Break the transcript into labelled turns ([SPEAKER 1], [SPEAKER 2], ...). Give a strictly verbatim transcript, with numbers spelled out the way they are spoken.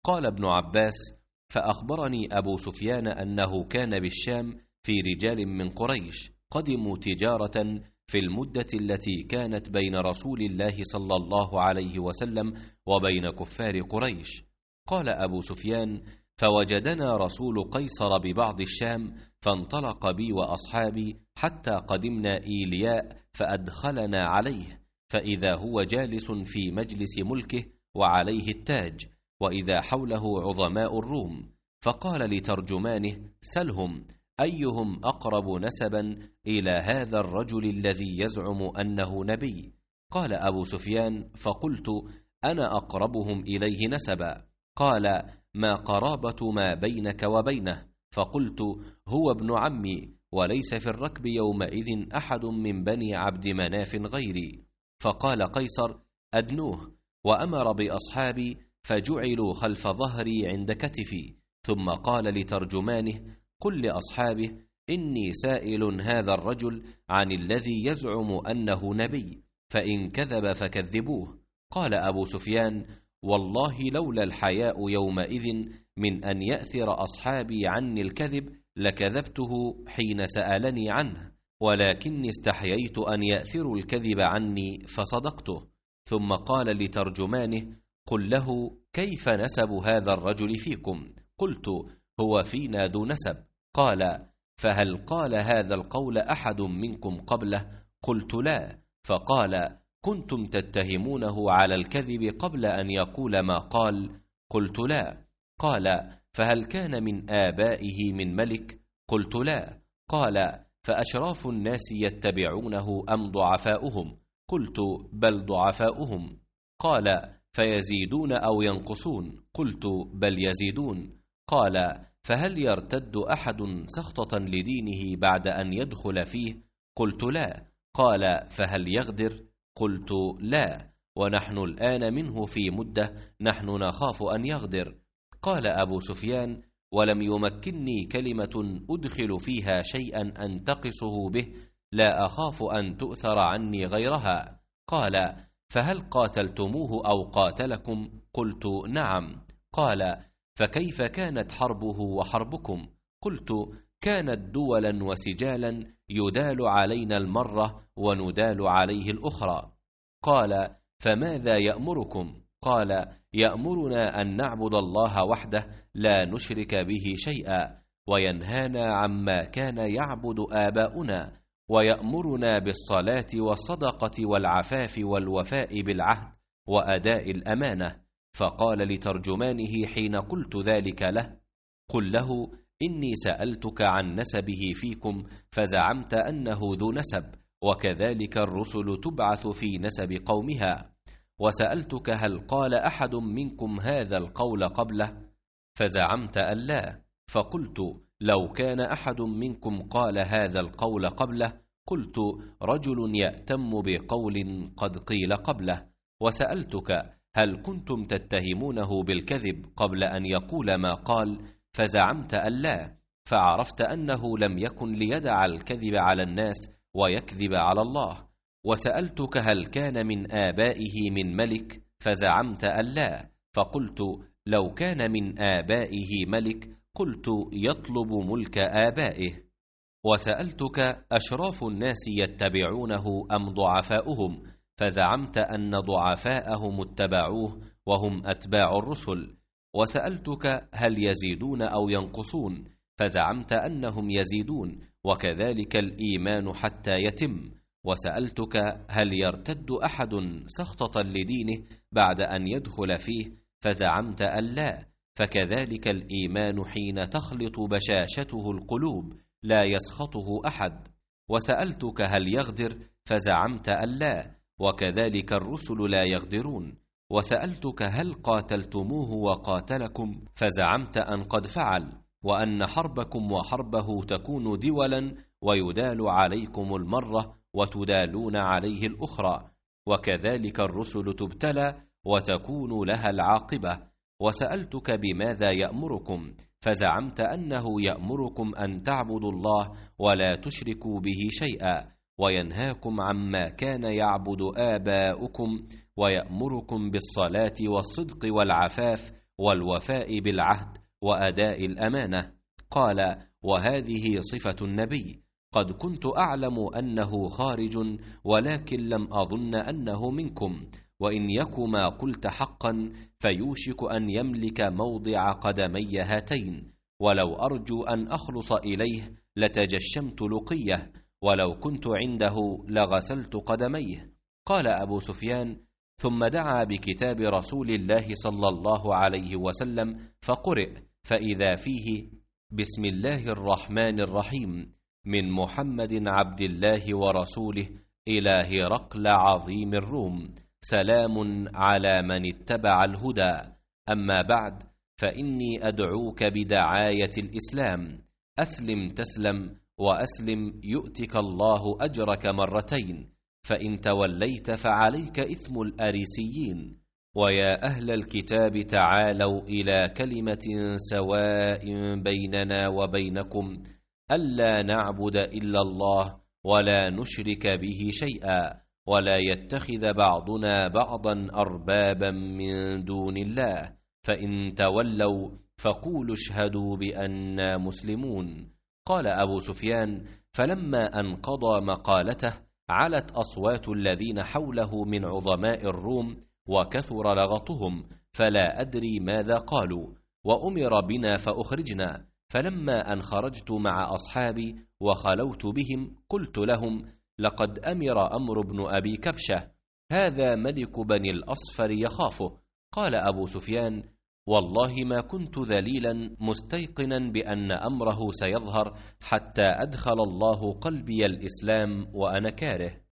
[SPEAKER 1] قال ابن عباس: فأخبرني أبو سفيان أنه كان بالشام في رجال من قريش قدموا تجارة في المدة التي كانت بين رسول الله صلى الله عليه وسلم وبين كفار قريش. قال أبو سفيان: فوجدنا رسول قيصر ببعض الشام، فانطلق بي وأصحابي حتى قدمنا إيلياء، فأدخلنا عليه، فإذا هو جالس في مجلس ملكه وعليه التاج، وإذا حوله عظماء الروم، فقال لترجمانه: سلهم أيهم أقرب نسبا إلى هذا الرجل الذي يزعم أنه نبي؟ قال أبو سفيان: فقلت: أنا أقربهم إليه نسبا. قال: ما قرابة ما بينك وبينه؟ فقلت: هو ابن عمي، وليس في الركب يومئذ أحد من بني عبد مناف غيري. فقال قيصر: أدنوه. وأمر بأصحابي فجعلوا خلف ظهري عند كتفي، ثم قال لترجمانه: قل لأصحابه إني سائل هذا الرجل عن الذي يزعم أنه نبي، فإن كذب فكذبوه. قال أبو سفيان: والله لولا الحياء يومئذ من أن يأثر أصحابي عني الكذب لكذبته حين سألني عنه، ولكني استحييت أن يأثروا الكذب عني فصدقته. ثم قال لترجمانه: قل له كيف نسب هذا الرجل فيكم؟ قلت: هو فينا ذو نسب. قال: فهل قال هذا القول أحد منكم قبله؟ قلت: لا. فقال: كنتم تتهمونه على الكذب قبل أن يقول ما قال؟ قلت: لا. قال: فهل كان من آبائه من ملك؟ قلت: لا. قال: فأشراف الناس يتبعونه أم ضعفاؤهم؟ قلت: بل ضعفاؤهم. قال: فيزيدون أو ينقصون؟ قلت: بل يزيدون. قال: فهل يرتد أحد سخطة لدينه بعد أن يدخل فيه؟ قلت: لا. قال: فهل يغدر؟ قلت: لا، ونحن الآن منه في مدة نحن نخاف أن يغدر. قال أبو سفيان: ولم يمكنني كلمة أدخل فيها شيئا أنتقصه به، لا أخاف أن تؤثر عني غيرها. قال: فهل قاتلتموه أو قاتلكم؟ قلت: نعم. قال: فكيف كانت حربه وحربكم؟ قلت: كانت دولا وسجالا، يدال علينا المرة وندال عليه الأخرى. قال: فماذا يأمركم؟ قال: يأمرنا أن نعبد الله وحده لا نشرك به شيئا، وينهانا عما كان يعبد آباؤنا، ويأمرنا بالصلاة والصدقة والعفاف والوفاء بالعهد وأداء الأمانة. فقال لترجمانه حين قلت ذلك له: قل له إني سألتك عن نسبه فيكم فزعمت أنه ذو نسب، وكذلك الرسل تبعث في نسب قومها، وسألتك هل قال أحد منكم هذا القول قبله؟ فزعمت أن لا. فقلت: لو كان أحد منكم قال هذا القول قبله قلت: رجل يأتم بقول قد قيل قبله. وسألتك: هل كنتم تتهمونه بالكذب قبل أن يقول ما قال؟ فزعمت أن لا، فعرفت أنه لم يكن ليدع الكذب على الناس ويكذب على الله. وسألتك: هل كان من آبائه من ملك؟ فزعمت أن لا، فقلت: لو كان من آبائه ملك قلت: يطلب ملك آبائه. وسألتك: أشراف الناس يتبعونه أم ضعفاؤهم؟ فزعمت أن ضعفاءهم اتبعوه وهم أتباع الرسل. وسألتك: هل يزيدون أو ينقصون؟ فزعمت أنهم يزيدون، وكذلك الإيمان حتى يتم. وسألتك: هل يرتد أحد سخطة لدينه بعد أن يدخل فيه؟ فزعمت أن لا، فكذلك الإيمان حين تخلط بشاشته القلوب لا يسخطه أحد. وسألتك: هل يغدر؟ فزعمت أن لا، وكذلك الرسل لا يغدرون. وسألتك: هل قاتلتموه وقاتلكم؟ فزعمت أن قد فعل، وأن حربكم وحربه تكون دولا، ويدال عليكم المرة وتدالون عليه الأخرى، وكذلك الرسل تبتلى وتكون لها العاقبة. وسألتك: بماذا يأمركم؟ فزعمت أنه يأمركم أن تعبدوا الله ولا تشركوا به شيئا، وينهاكم عما كان يعبد آباؤكم، ويأمركم بالصلاة والصدق والعفاف والوفاء بالعهد وأداء الأمانة. قال: وهذه صفة النبي. قد كنت أعلم أنه خارج، ولكن لم أظن أنه منكم، وإن يك ما قلت حقا فيوشك أن يملك موضع قدمي هاتين، ولو أرجو أن أخلص إليه لتجشمت لقيه، ولو كنت عنده لغسلت قدميه. قال أبو سفيان: ثم دعا بكتاب رسول الله صلى الله عليه وسلم فقرئ، فإذا فيه: بسم الله الرحمن الرحيم، من محمد عبد الله ورسوله إلى هرقل عظيم الروم، سلام على من اتبع الهدى، أما بعد، فإني أدعوك بدعاية الإسلام، أسلم تسلم، وأسلم يؤتك الله أجرك مرتين، فإن توليت فعليك إثم الأريسيين. ويا أهل الكتاب تعالوا إلى كلمة سواء بيننا وبينكم ألا نعبد إلا الله ولا نشرك به شيئا، ولا يتخذ بعضنا بعضا أربابا من دون الله، فإن تولوا فقولوا اشهدوا بأننا مسلمون. قال أبو سفيان: فلما أن قضى مقالته علت أصوات الذين حوله من عظماء الروم، وكثر لغطهم، فلا أدري ماذا قالوا، وأمر بنا فأخرجنا. فلما أن خرجت مع أصحابي وخلوت بهم قلت لهم: لقد أمر أمر بن أبي كبشة، هذا ملك بني الأصفر يخافه. قال أبو سفيان: والله ما كنت ذليلا مستيقنا بأن أمره سيظهر حتى أدخل الله قلبي الإسلام وأنا كاره.